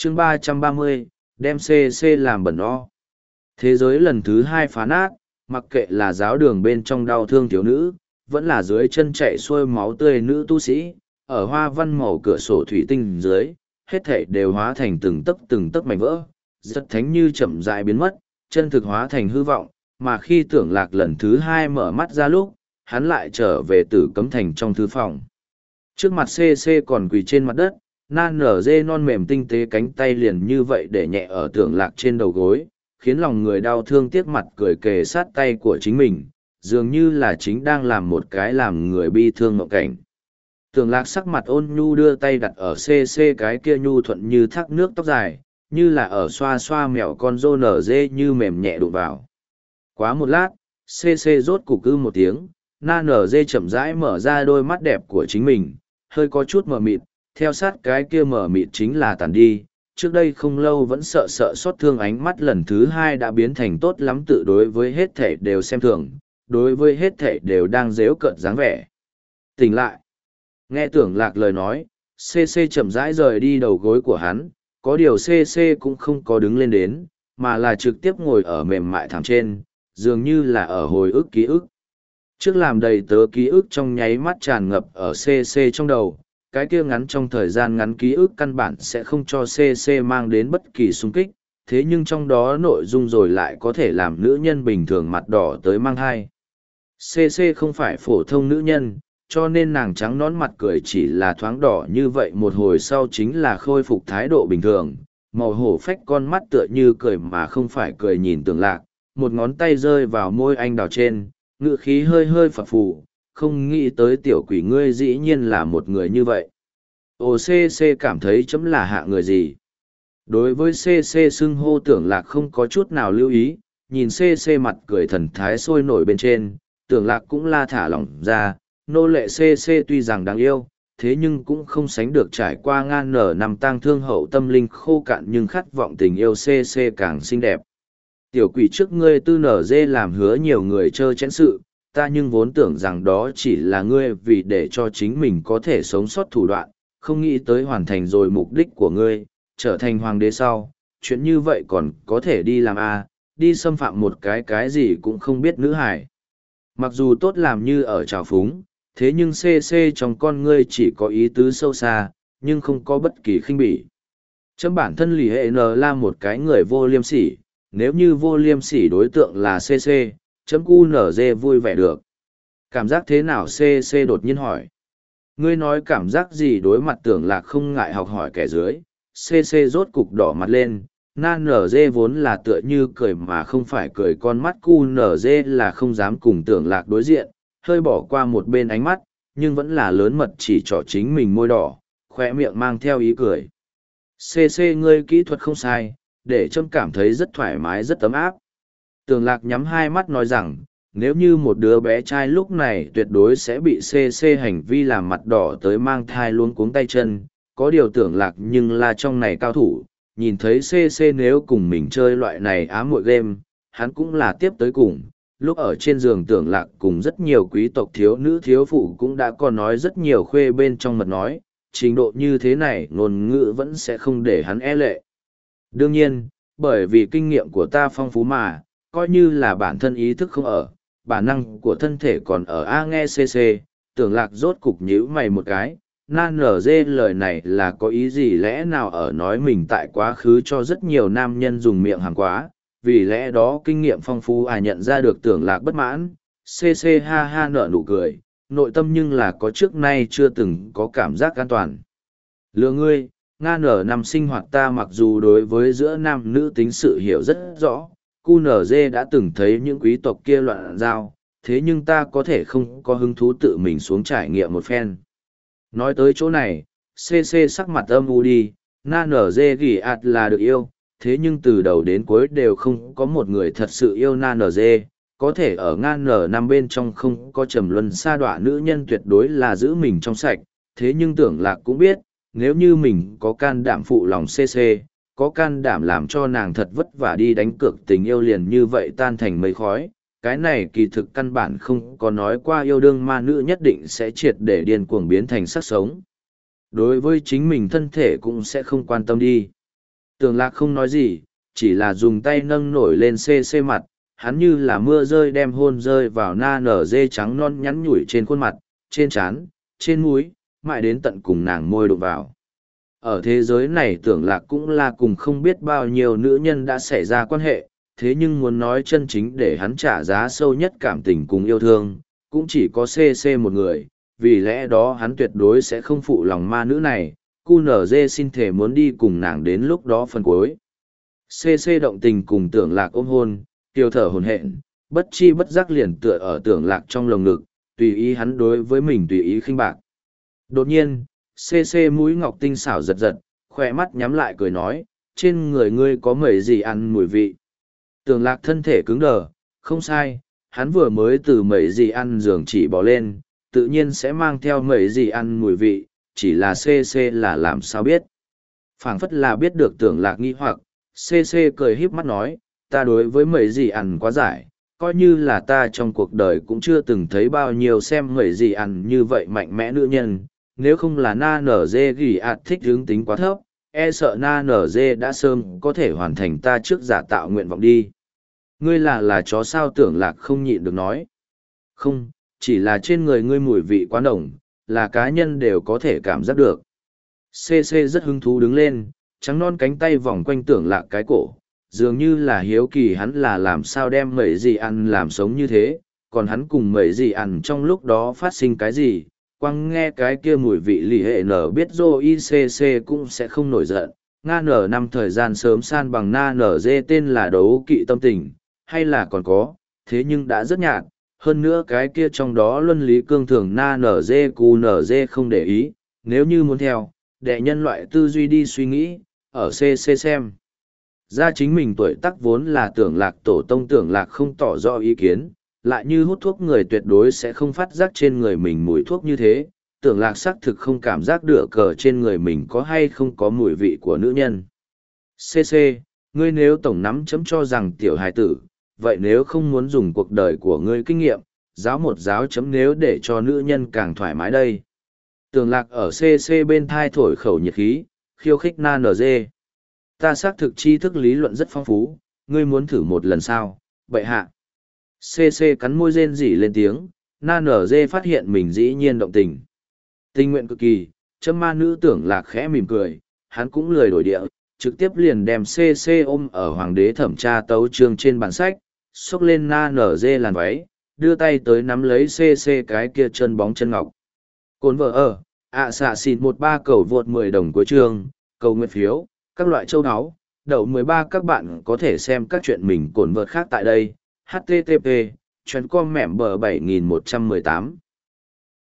chương 330, đem CC làm bẩn o. Thế giới lần thứ hai phá nát, mặc kệ là giáo đường bên trong đau thương thiếu nữ, vẫn là dưới chân chạy xuôi máu tươi nữ tu sĩ, ở hoa văn màu cửa sổ thủy tinh dưới, hết thảy đều hóa thành từng tấc mảnh vỡ, rất thánh như chậm rãi biến mất, chân thực hóa thành hư vọng, mà khi Tưởng Lạc lần thứ hai mở mắt ra lúc, hắn lại trở về Tử Cấm Thành trong thư phòng. Trước mặt CC còn quỳ trên mặt đất, nan nở dê non mềm tinh tế cánh tay liền như vậy để nhẹ ở Tưởng Lạc trên đầu gối, khiến lòng người đau thương tiếc mặt cười kề sát tay của chính mình, dường như là chính đang làm một cái làm người bi thương mộng cảnh. Tưởng Lạc sắc mặt ôn nhu đưa tay đặt ở CC cái kia nhu thuận như thác nước tóc dài, như là ở xoa xoa mèo con rô nở dê như mềm nhẹ đụng vào. Quá một lát, CC rốt cục cư một tiếng, na nở dê chậm rãi mở ra đôi mắt đẹp của chính mình, hơi có chút mờ mịt, theo sát cái kia mờ mịt chính là tàn đi. Trước đây không lâu vẫn sợ xót thương ánh mắt lần thứ hai đã biến thành tốt lắm, tự đối với hết thể đều xem thường, đối với hết thể đều đang dếu cợt dáng vẻ. Tỉnh lại. Nghe Tưởng Lạc lời nói, CC chậm rãi rời đi đầu gối của hắn, có điều CC cũng không có đứng lên đến, mà là trực tiếp ngồi ở mềm mại thảm trên, dường như là ở hồi ức ký ức. Trước làm đầy tớ ký ức trong nháy mắt tràn ngập ở CC trong đầu, cái kia ngắn trong thời gian ngắn ký ức căn bản sẽ không cho CC mang đến bất kỳ xung kích, thế nhưng trong đó nội dung rồi lại có thể làm nữ nhân bình thường mặt đỏ tới mang hai. CC không phải phổ thông nữ nhân, cho nên nàng trắng nón mặt cười chỉ là thoáng đỏ như vậy một hồi sau chính là khôi phục thái độ bình thường, màu hổ phách con mắt tựa như cười mà không phải cười nhìn Tưởng Lạc, một ngón tay rơi vào môi anh đào trên, ngữ khí hơi hơi phập phù, không nghĩ tới tiểu quỷ ngươi dĩ nhiên là một người như vậy. CC cảm thấy chấm là hạ người gì? Đối với CC xưng hô Tưởng Lạc không có chút nào lưu ý, nhìn CC mặt cười thần thái sôi nổi bên trên, Tưởng Lạc cũng la thả lỏng ra, nô lệ CC tuy rằng đáng yêu, thế nhưng cũng không sánh được trải qua ngang nở nằm tang thương hậu tâm linh khô cạn nhưng khát vọng tình yêu CC càng xinh đẹp. Tiểu quỷ trước ngươi tư nở dê làm hứa nhiều người chơ chẽn sự, ta nhưng vốn tưởng rằng đó chỉ là ngươi vì để cho chính mình có thể sống sót thủ đoạn, không nghĩ tới hoàn thành rồi mục đích của ngươi, trở thành hoàng đế sau, chuyện như vậy còn có thể đi làm đi xâm phạm một cái gì cũng không biết nữ hải. Mặc dù tốt làm như ở trào phúng, thế nhưng CC trong con ngươi chỉ có ý tứ sâu xa, nhưng không có bất kỳ khinh bỉ. Chấm bản thân lì hệ N là một cái người vô liêm sỉ, nếu như vô liêm sỉ đối tượng là CC, chấm QNZ vui vẻ được. Cảm giác thế nào CC đột nhiên hỏi. Ngươi nói cảm giác gì đối mặt Tưởng Lạc không ngại học hỏi kẻ dưới, CC rốt cục đỏ mặt lên, nan nở dê vốn là tựa như cười mà không phải cười con mắt QNZ là không dám cùng Tưởng Lạc đối diện, hơi bỏ qua một bên ánh mắt, nhưng vẫn là lớn mật chỉ trỏ chính mình môi đỏ, khoe miệng mang theo ý cười. CC ngươi kỹ thuật không sai, để trâm cảm thấy rất thoải mái rất ấm áp. Tưởng Lạc nhắm hai mắt nói rằng, nếu như một đứa bé trai lúc này tuyệt đối sẽ bị CC hành vi làm mặt đỏ tới mang thai luống cuống tay chân, có điều Tưởng Lạc nhưng là trong này cao thủ, nhìn thấy CC nếu cùng mình chơi loại này ám muội game, hắn cũng là tiếp tới cùng. Lúc ở trên giường Tưởng Lạc cùng rất nhiều quý tộc thiếu nữ thiếu phụ cũng đã có nói rất nhiều khuê bên trong mật nói, trình độ như thế này ngôn ngữ vẫn sẽ không để hắn e lệ. Đương nhiên, bởi vì kinh nghiệm của ta phong phú mà, coi như là bản thân ý thức không ở, bản năng của thân thể còn ở nghe CC, Tưởng Lạc rốt cục nhíu mày một cái, nan nở dê lời này là có ý gì lẽ nào ở nói mình tại quá khứ cho rất nhiều nam nhân dùng miệng hàng quá, vì lẽ đó kinh nghiệm phong phú nhận ra được Tưởng Lạc bất mãn, CC ha ha nở nụ cười, nội tâm nhưng là có trước nay chưa từng có cảm giác an toàn. Lừa ngươi, Nga nở năm sinh hoạt ta mặc dù đối với giữa nam nữ tính sự hiểu rất rõ, QNZ đã từng thấy những quý tộc kia loạn giao, thế nhưng ta có thể không có hứng thú tự mình xuống trải nghiệm một phen. Nói tới chỗ này, CC sắc mặt âm u đi, na nở dê ghi ạt là được yêu, thế nhưng từ đầu đến cuối đều không có một người thật sự yêu na nở dê, có thể ở ngan nở năm bên trong không có trầm luân sa đọa nữ nhân tuyệt đối là giữ mình trong sạch, thế nhưng Tưởng Lạc cũng biết, nếu như mình có can đảm phụ lòng CC, có can đảm làm cho nàng thật vất vả đi đánh cược tình yêu liền như vậy tan thành mây khói, cái này kỳ thực căn bản không có nói qua yêu đương ma nữ nhất định sẽ triệt để điên cuồng biến thành sắc sống. Đối với chính mình thân thể cũng sẽ không quan tâm đi. Tưởng Lạc không nói gì, chỉ là dùng tay nâng nổi lên xê mặt, hắn như là mưa rơi đem hôn rơi vào na nở dê trắng non nhắn nhủi trên khuôn mặt, trên trán, trên mũi, mãi đến tận cùng nàng môi đụng vào. Ở thế giới này Tưởng Lạc cũng là cùng không biết bao nhiêu nữ nhân đã xảy ra quan hệ, thế nhưng muốn nói chân chính để hắn trả giá sâu nhất cảm tình cùng yêu thương, cũng chỉ có CC một người, vì lẽ đó hắn tuyệt đối sẽ không phụ lòng ma nữ này, QNZ xin thể muốn đi cùng nàng đến lúc đó phần cuối. CC động tình cùng Tưởng Lạc ôm hôn, tiêu thở hồn hện, bất chi bất giác liền tựa ở Tưởng Lạc trong lồng ngực, tùy ý hắn đối với mình tùy ý khinh bạc. Đột nhiên, CC mũi ngọc tinh xảo giật giật, khỏe mắt nhắm lại cười nói, trên người ngươi có mẩy gì ăn mùi vị. Tưởng Lạc thân thể cứng đờ, không sai, hắn vừa mới từ mẩy gì ăn giường chỉ bỏ lên, tự nhiên sẽ mang theo mẩy gì ăn mùi vị, chỉ là CC là làm sao biết. Phảng phất là biết được Tưởng Lạc nghi hoặc, CC cười híp mắt nói, ta đối với mẩy gì ăn quá giải, coi như là ta trong cuộc đời cũng chưa từng thấy bao nhiêu xem mẩy gì ăn như vậy mạnh mẽ nữ nhân, nếu không là na nở dê ghi ạt thích hướng tính quá thấp, e sợ na nở dê đã sớm có thể hoàn thành ta trước giả tạo nguyện vọng đi. Ngươi là chó sao Tưởng Lạc không nhịn được nói. Không, chỉ là trên người ngươi mùi vị quá nồng, là cá nhân đều có thể cảm giác được. CC rất hứng thú đứng lên, trắng non cánh tay vòng quanh Tưởng Lạc cái cổ, dường như là hiếu kỳ hắn là làm sao đem mẩy gì ăn làm sống như thế, còn hắn cùng mẩy gì ăn trong lúc đó phát sinh cái gì, quăng nghe cái kia mùi vị lì hệ nở biết dô ICC cũng sẽ không nổi giận. Nga nở năm thời gian sớm san bằng na nở dê tên là đấu kỵ tâm tình, hay là còn có, thế nhưng đã rất nhạt, hơn nữa cái kia trong đó luân lý cương thường na nở dê cù nở dê không để ý, nếu như muốn theo, để nhân loại tư duy đi suy nghĩ, ở CC xem. Ra chính mình tuổi tác vốn là Tưởng Lạc tổ tông Tưởng Lạc không tỏ rõ ý kiến, lại như hút thuốc người tuyệt đối sẽ không phát giác trên người mình mùi thuốc như thế, Tưởng Lạc xác thực không cảm giác được cờ trên người mình có hay không có mùi vị của nữ nhân. CC, ngươi nếu tổng nắm chấm cho rằng tiểu hài tử, vậy nếu không muốn dùng cuộc đời của ngươi kinh nghiệm, giáo một giáo chấm nếu để cho nữ nhân càng thoải mái đây. Tưởng Lạc ở CC bên thai thổi khẩu nhiệt khí, khiêu khích na nở dê. Ta xác thực tri thức lý luận rất phong phú, ngươi muốn thử một lần sao, bậy hạ. CC cắn môi rên rỉ lên tiếng, na nở dê phát hiện mình dĩ nhiên động tình. Tình nguyện cực kỳ, châm ma nữ Tưởng Lạc khẽ mỉm cười, hắn cũng lười đổi địa, trực tiếp liền đem CC ôm ở hoàng đế thẩm tra tấu chương trên bản sách, xốc lên na nở dê làn váy, đưa tay tới nắm lấy CC cái kia chân bóng chân ngọc. Cồn vợ ở, xạ xịt 13 cầu vượt 10 đồng cuối chương, cầu nguyện phiếu, các loại châu áo, đậu 13 các bạn có thể xem các chuyện mình cồn vợt khác tại đây, http, chuyến com mẻm bờ 7118.